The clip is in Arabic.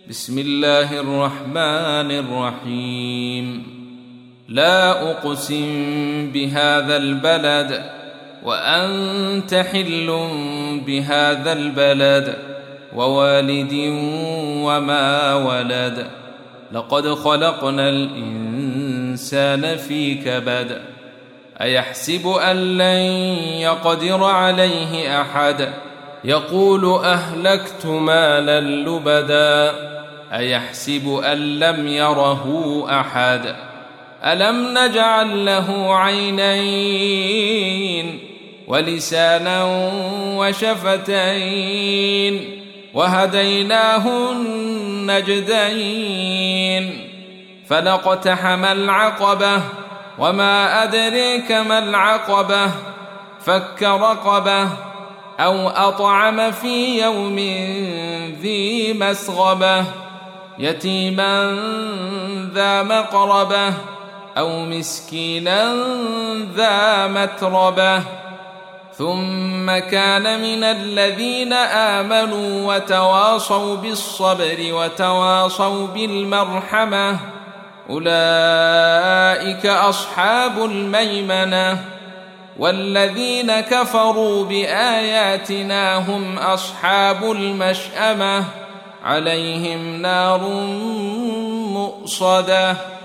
بسم الله الرحمن الرحيم. لا أقسم بهذا البلد وأنت حل بهذا البلد ووالد وما ولد. لقد خلقنا الإنسان في كبد. أيحسب أن لن يقدر عليه أحد يقول أهلكت مالا لبدا. أيحسب أن لم يره أحد ألم نجعل له عينين ولسانا وشفتين وهديناه النجدين. فلاقتحم العقبة وما أدريك ما العقبة. فك رقبة أو أطعم في يوم ذي مسغبة يتيما ذا مقربة أو مسكينا ذا متربة. ثم كان من الذين آمنوا وتواصوا بالصبر وتواصوا بالمرحمة أولئك أصحاب الميمنة. والذين كفروا بآياتنا هم أصحاب المشأمة عليهم نار مؤصدة.